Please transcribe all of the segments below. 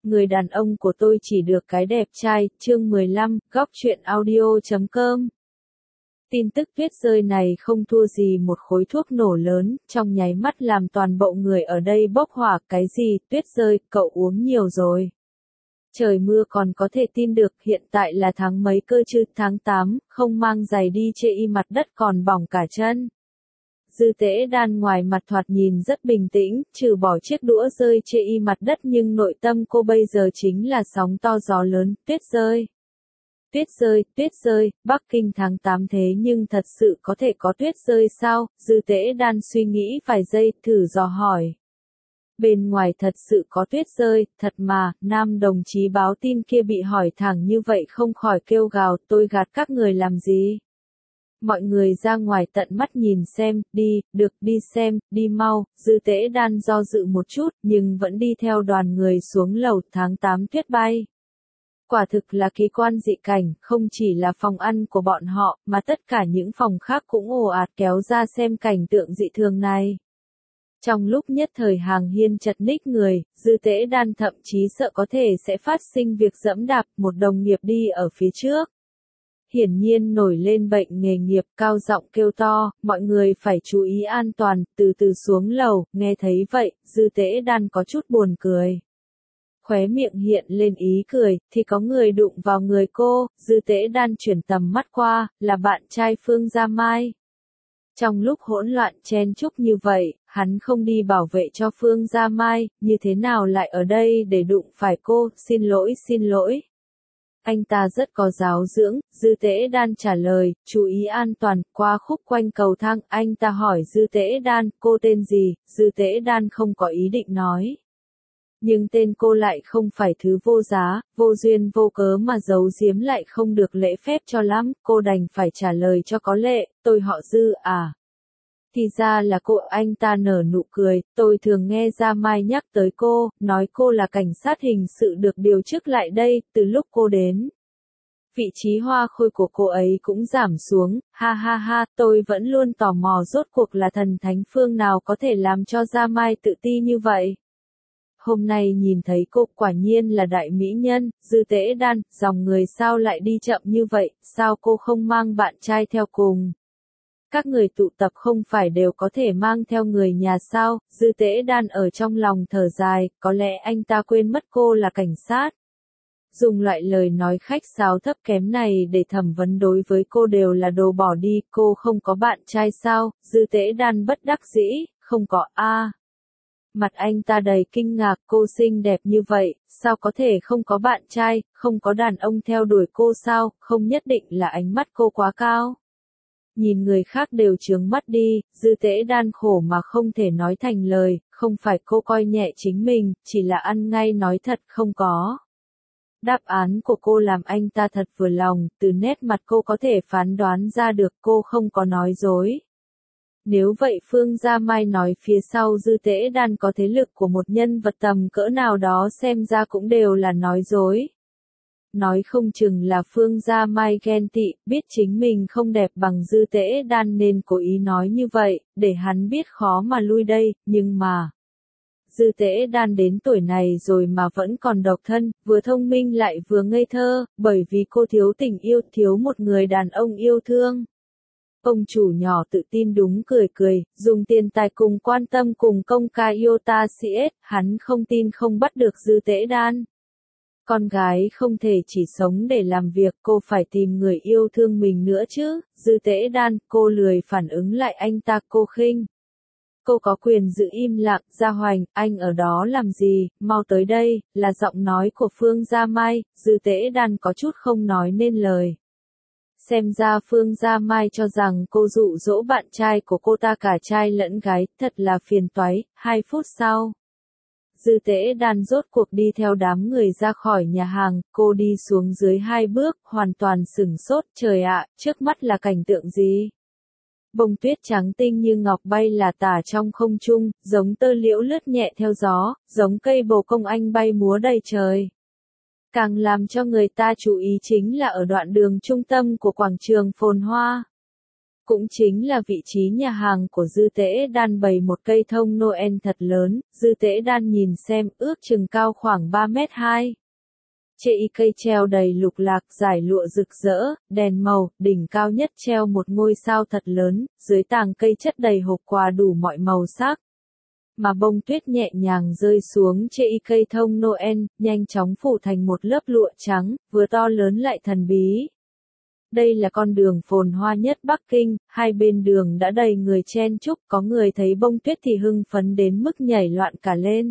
người đàn ông của tôi chỉ được cái đẹp trai, chương 15, góc truyện audio.com. Tin tức tuyết rơi này không thua gì một khối thuốc nổ lớn, trong nháy mắt làm toàn bộ người ở đây bốc hỏa. Cái gì, tuyết rơi, cậu uống nhiều rồi. Trời mưa còn có thể tin được, hiện tại là tháng mấy cơ chứ, tháng 8, không mang giày đi chê y mặt đất còn bỏng cả chân. Dư Tế Đan ngoài mặt thoạt nhìn rất bình tĩnh, trừ bỏ chiếc đũa rơi chê y mặt đất, nhưng nội tâm cô bây giờ chính là sóng to gió lớn, tuyết rơi. Tuyết rơi, Bắc Kinh tháng 8 thế nhưng thật sự có thể có tuyết rơi sao? Dư Tế Đan suy nghĩ vài giây, thử dò hỏi. Bên ngoài thật sự có tuyết rơi, thật mà, nam đồng chí báo tin kia bị hỏi thẳng như vậy không khỏi kêu gào, tôi gạt các người làm gì? Mọi người ra ngoài tận mắt nhìn xem, đi xem, đi mau. Dư Tế Đan do dự một chút, nhưng vẫn đi theo đoàn người xuống lầu. Tháng 8 tuyết bay. Quả thực là kỳ quan dị cảnh, không chỉ là phòng ăn của bọn họ, mà tất cả những phòng khác cũng ồ ạt kéo ra xem cảnh tượng dị thường này. Trong lúc nhất thời hàng hiên chật ních người, Dư Tế Đan thậm chí sợ có thể sẽ phát sinh việc giẫm đạp. Một đồng nghiệp đi ở phía trước. Hiển nhiên nổi lên bệnh nghề nghiệp, cao giọng kêu to, mọi người phải chú ý an toàn, từ từ xuống lầu. Nghe thấy vậy, Dư Tế Đan có chút buồn cười. Khóe miệng hiện lên ý cười, thì có người đụng vào người cô. Dư Tế Đan chuyển tầm mắt qua, là bạn trai Phương Gia Mai. Trong lúc hỗn loạn chen chúc như vậy, hắn không đi bảo vệ cho Phương Gia Mai, như thế nào lại ở đây để đụng phải cô? Xin lỗi. Anh ta rất có giáo dưỡng. Dư Tế Đan trả lời, chú ý an toàn. Qua khúc quanh cầu thang, anh ta hỏi Dư Tế Đan, cô tên gì? Dư Tế Đan không có ý định nói. Nhưng tên cô lại không phải thứ vô giá, vô duyên vô cớ mà giấu giếm lại không được lễ phép cho lắm, cô đành phải trả lời cho có lệ, tôi họ Dư à. Thì ra là cô. Anh ta nở nụ cười, tôi thường nghe Gia Mai nhắc tới cô, nói cô là cảnh sát hình sự được điều chức lại đây, từ lúc cô đến. Vị trí hoa khôi của cô ấy cũng giảm xuống, ha, tôi vẫn luôn tò mò rốt cuộc là thần thánh phương nào có thể làm cho Gia Mai tự ti như vậy. Hôm nay nhìn thấy cô quả nhiên là đại mỹ nhân. Dư Tế Đan, dòng người sao lại đi chậm như vậy, sao cô không mang bạn trai theo cùng? Các người tụ tập không phải đều có thể mang theo người nhà sao? Dư Tế Đan ở trong lòng thở dài, có lẽ anh ta quên mất cô là cảnh sát. Dùng loại lời nói khách sáo thấp kém này để thẩm vấn đối với cô đều là đồ bỏ đi. Cô không có bạn trai sao? Dư Tế Đan bất đắc dĩ, không có a. Mặt anh ta đầy kinh ngạc, cô xinh đẹp như vậy, sao có thể không có bạn trai, không có đàn ông theo đuổi cô sao? Không nhất định là ánh mắt cô quá cao. Nhìn người khác đều chướng mắt đi. Dư Tế Đan khổ mà không thể nói thành lời, không phải cô coi nhẹ chính mình, chỉ là ăn ngay nói thật không có. Đáp án của cô làm anh ta thật vừa lòng, từ nét mặt cô có thể phán đoán ra được cô không có nói dối. Nếu vậy Phương Gia Mai nói phía sau Dư Tế Đan có thế lực của một nhân vật tầm cỡ nào đó xem ra cũng đều là nói dối. Nói không chừng là Phương Gia Mai ghen tị, biết chính mình không đẹp bằng Dư Tế Đan nên cố ý nói như vậy, để hắn biết khó mà lui đây, nhưng mà. Dư Tế Đan đến tuổi này rồi mà vẫn còn độc thân, vừa thông minh lại vừa ngây thơ, bởi vì cô thiếu tình yêu, thiếu một người đàn ông yêu thương. Ông chủ nhỏ tự tin đúng cười, dùng tiền tài cùng quan tâm cùng công ca yêu ta CS, hắn không tin không bắt được Dư Tế Đan. Con gái không thể chỉ sống để làm việc, cô phải tìm người yêu thương mình nữa chứ. Dư Tế Đan, cô lười phản ứng lại anh ta, cô khinh. Cô có quyền giữ im lặng. Gia Hoành, anh ở đó làm gì, mau tới đây, là giọng nói của Phương Gia Mai. Dư Tế Đan có chút không nói nên lời. Xem ra Phương Gia Mai cho rằng cô dụ dỗ bạn trai của cô ta cả trai lẫn gái, thật là phiền toái. 2 phút sau. Dư Tế Đan rốt cuộc đi theo đám người ra khỏi nhà hàng, cô đi xuống dưới 2 bước, hoàn toàn sửng sốt, trời ạ, trước mắt là cảnh tượng gì? Bông tuyết trắng tinh như ngọc bay lả tả trong không trung, giống tơ liễu lướt nhẹ theo gió, giống cây bồ công anh bay múa đầy trời. Càng làm cho người ta chú ý chính là ở đoạn đường trung tâm của quảng trường phồn hoa. Cũng chính là vị trí nhà hàng của Dư Tễ Đan bày một cây thông Noel thật lớn, Dư Tễ Đan nhìn xem ước chừng cao khoảng 3,2 mét. Trên cây treo đầy lục lạc giải lụa rực rỡ, đèn màu, đỉnh cao nhất treo một ngôi sao thật lớn, dưới tàng cây chất đầy hộp quà đủ mọi màu sắc. Mà bông tuyết nhẹ nhàng rơi xuống trên cây thông Noel, nhanh chóng phủ thành một lớp lụa trắng, vừa to lớn lại thần bí. Đây là con đường phồn hoa nhất Bắc Kinh, hai bên đường đã đầy người chen chúc, có người thấy bông tuyết thì hưng phấn đến mức nhảy loạn cả lên.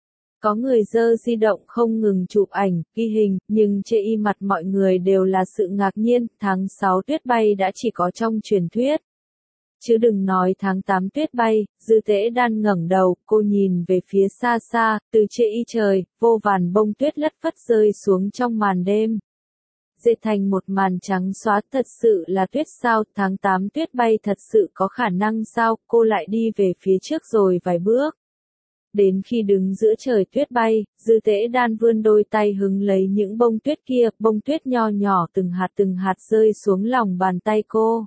Có người giơ di động không ngừng chụp ảnh, ghi hình, nhưng trên mặt mọi người đều là sự ngạc nhiên, tháng 6 tuyết bay đã chỉ có trong truyền thuyết. Chứ đừng nói tháng 8 tuyết bay, Dư Tễ Đan ngẩng đầu, cô nhìn về phía xa xa, từ trên trời, vô vàn bông tuyết lất phất rơi xuống trong màn đêm. Dệt thành một màn trắng xóa, thật sự là tuyết sao, tháng 8 tuyết bay thật sự có khả năng sao, cô lại đi về phía trước rồi vài bước. Đến khi đứng giữa trời tuyết bay, Dư Tễ Đan vươn đôi tay hứng lấy những bông tuyết kia, bông tuyết nho nhỏ từng hạt rơi xuống lòng bàn tay cô.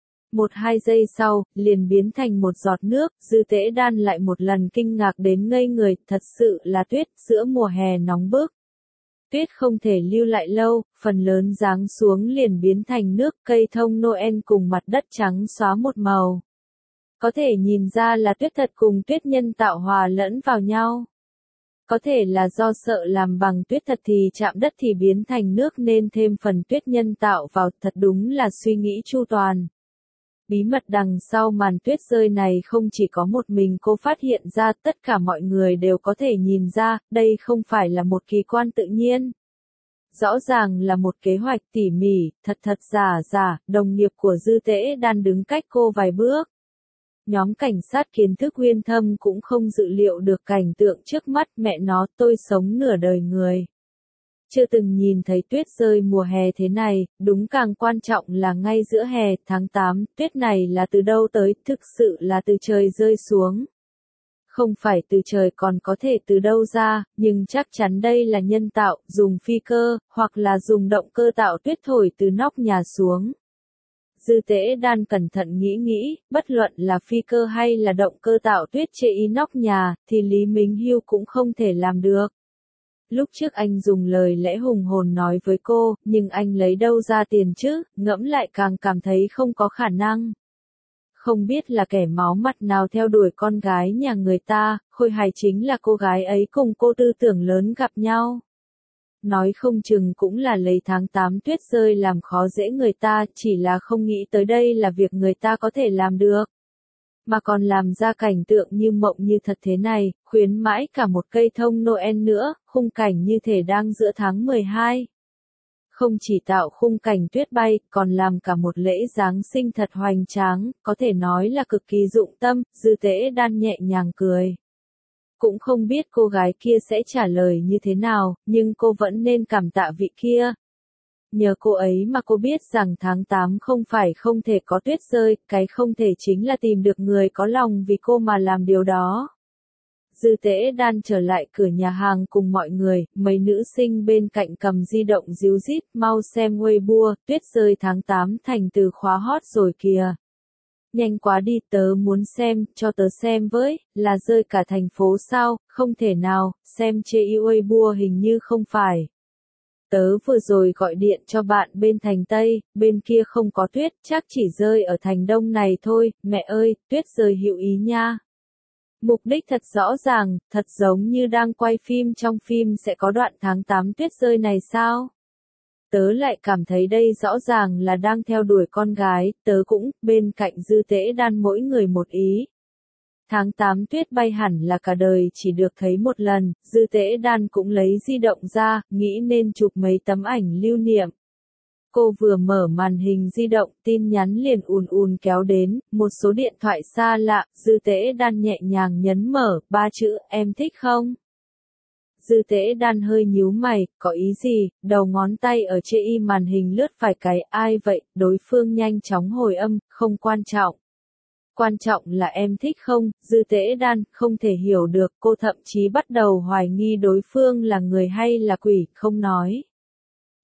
1-2 giây sau, liền biến thành một giọt nước, Dư Tễ Đan lại một lần kinh ngạc đến ngây người, thật sự là tuyết, giữa mùa hè nóng bức. Tuyết không thể lưu lại lâu, phần lớn giáng xuống liền biến thành nước, cây thông Noel cùng mặt đất trắng xóa một màu. Có thể nhìn ra là tuyết thật cùng tuyết nhân tạo hòa lẫn vào nhau. Có thể là do sợ làm bằng tuyết thật thì chạm đất thì biến thành nước nên thêm phần tuyết nhân tạo vào, thật đúng là suy nghĩ chu toàn. Bí mật đằng sau màn tuyết rơi này không chỉ có một mình cô phát hiện ra, tất cả mọi người đều có thể nhìn ra, đây không phải là một kỳ quan tự nhiên. Rõ ràng là một kế hoạch tỉ mỉ, thật giả, đồng nghiệp của Dư Tễ Đan đứng cách cô vài bước. Nhóm cảnh sát kiến thức uyên thâm cũng không dự liệu được cảnh tượng trước mắt, mẹ nó, tôi sống nửa đời người. Chưa từng nhìn thấy tuyết rơi mùa hè thế này, đúng, càng quan trọng là ngay giữa hè, tháng 8, tuyết này là từ đâu tới, thực sự là từ trời rơi xuống. Không phải từ trời còn có thể từ đâu ra, nhưng chắc chắn đây là nhân tạo, dùng phi cơ, hoặc là dùng động cơ tạo tuyết thổi từ nóc nhà xuống. Dư Tễ Đan cẩn thận nghĩ, bất luận là phi cơ hay là động cơ tạo tuyết trên nóc nhà, thì Lý Minh Hưu cũng không thể làm được. Lúc trước anh dùng lời lẽ hùng hồn nói với cô, nhưng anh lấy đâu ra tiền chứ, ngẫm lại càng cảm thấy không có khả năng. Không biết là kẻ máu mặt nào theo đuổi con gái nhà người ta, Khôi Hải chính là cô gái ấy cùng cô tư tưởng lớn gặp nhau. Nói không chừng cũng là lấy tháng 8 tuyết rơi làm khó dễ người ta, chỉ là không nghĩ tới đây là việc người ta có thể làm được. Mà còn làm ra cảnh tượng như mộng như thật thế này, khuyến mãi cả một cây thông Noel nữa, khung cảnh như thể đang giữa tháng 12. Không chỉ tạo khung cảnh tuyết bay, còn làm cả một lễ Giáng sinh thật hoành tráng, có thể nói là cực kỳ dụng tâm, Dư Tễ Đan nhẹ nhàng cười. Cũng không biết cô gái kia sẽ trả lời như thế nào, nhưng cô vẫn nên cảm tạ vị kia. Nhờ cô ấy mà cô biết rằng tháng 8 không phải không thể có tuyết rơi, cái không thể chính là tìm được người có lòng vì cô mà làm điều đó. Dư Tễ Đan trở lại cửa nhà hàng cùng mọi người, mấy nữ sinh bên cạnh cầm di động ríu rít, mau xem Weibo, tuyết rơi tháng 8 thành từ khóa hot rồi kìa. Nhanh quá đi, tớ muốn xem, cho tớ xem với, là rơi cả thành phố sao, không thể nào, xem trên Weibo hình như không phải. Tớ vừa rồi gọi điện cho bạn bên thành Tây, bên kia không có tuyết, chắc chỉ rơi ở thành Đông này thôi, mẹ ơi, tuyết rơi hữu ý nha. Mục đích thật rõ ràng, thật giống như đang quay phim, trong phim sẽ có đoạn tháng 8 tuyết rơi này sao? Tớ lại cảm thấy đây rõ ràng là đang theo đuổi con gái, tớ cũng, bên cạnh Dư Tễ Đan mỗi người một ý. Tháng 8 tuyết bay hẳn là cả đời chỉ được thấy một lần, Dư Tễ Đan cũng lấy di động ra, nghĩ nên chụp mấy tấm ảnh lưu niệm. Cô vừa mở màn hình di động, tin nhắn liền ùn kéo đến, một số điện thoại xa lạ, Dư Tễ Đan nhẹ nhàng nhấn mở, 3 chữ, em thích không? Dư Tễ Đan hơi nhíu mày, có ý gì, đầu ngón tay ở trên màn hình lướt vài cái, ai vậy, đối phương nhanh chóng hồi âm, không quan trọng. Quan trọng là em thích không, Dư Tễ Đan không thể hiểu được, cô thậm chí bắt đầu hoài nghi đối phương là người hay là quỷ, không nói.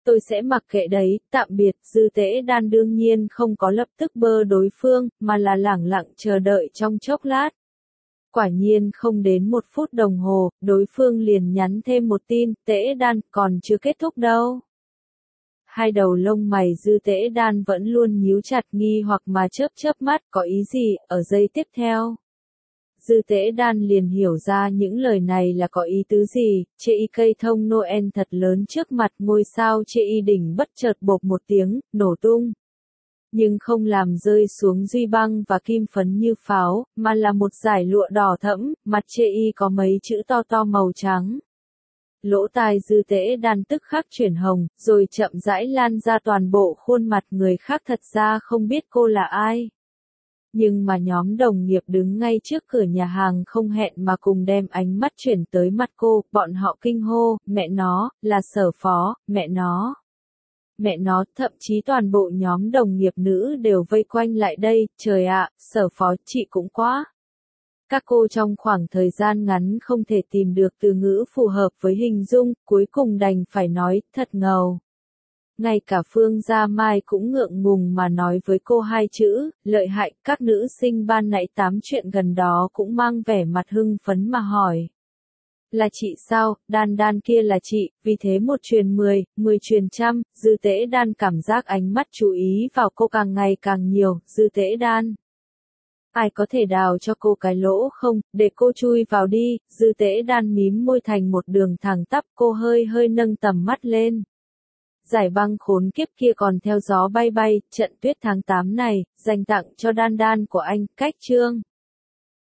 tôi sẽ mặc kệ đấy, tạm biệt. Dư Tế Đan đương nhiên không có lập tức bơ đối phương, mà là lẳng lặng chờ đợi trong chốc lát. Quả nhiên không đến 1 phút đồng hồ, đối phương liền nhắn thêm một tin, Tế Đan, còn chưa kết thúc đâu. Hai đầu lông mày Dư Tế Đan vẫn luôn nhíu chặt nghi hoặc mà chớp mắt, có ý gì, ở giây tiếp theo. Dư Tế Đan liền hiểu ra những lời này là có ý tứ gì, chê y cây thông Noel thật lớn trước mặt ngôi sao chê y đỉnh bất chợt bộp một tiếng, nổ tung. Nhưng không làm rơi xuống duy băng và kim phấn như pháo, mà là một dải lụa đỏ thẫm, mặt chê y có mấy chữ to to màu trắng. Lỗ tai Dư Tế Đan tức khắc chuyển hồng, rồi chậm rãi lan ra toàn bộ khuôn mặt người khác thật ra không biết cô là ai. Nhưng mà nhóm đồng nghiệp đứng ngay trước cửa nhà hàng không hẹn mà cùng đem ánh mắt chuyển tới mặt cô, bọn họ kinh hô, mẹ nó, là Sở Phó, mẹ nó. Mẹ nó, thậm chí toàn bộ nhóm đồng nghiệp nữ đều vây quanh lại đây, trời ạ, Sở Phó, chị cũng quá. Các cô trong khoảng thời gian ngắn không thể tìm được từ ngữ phù hợp với hình dung, cuối cùng đành phải nói, thật ngầu. Ngay cả Phương Gia Mai cũng ngượng ngùng mà nói với cô 2 chữ, lợi hại, các nữ sinh ban nãy tám chuyện gần đó cũng mang vẻ mặt hưng phấn mà hỏi. Là chị sao, Đan kia là chị, vì thế 1 truyền 10, 10 truyền trăm, Dư Tế Đan cảm giác ánh mắt chú ý vào cô càng ngày càng nhiều, Dư Tế Đan. Ai có thể đào cho cô cái lỗ không, để cô chui vào đi, Dư Tế Đan mím môi thành một đường thẳng tắp, cô hơi nâng tầm mắt lên. Giải băng khốn kiếp kia còn theo gió bay, trận tuyết tháng 8 này, dành tặng cho Đan của anh, cách chương.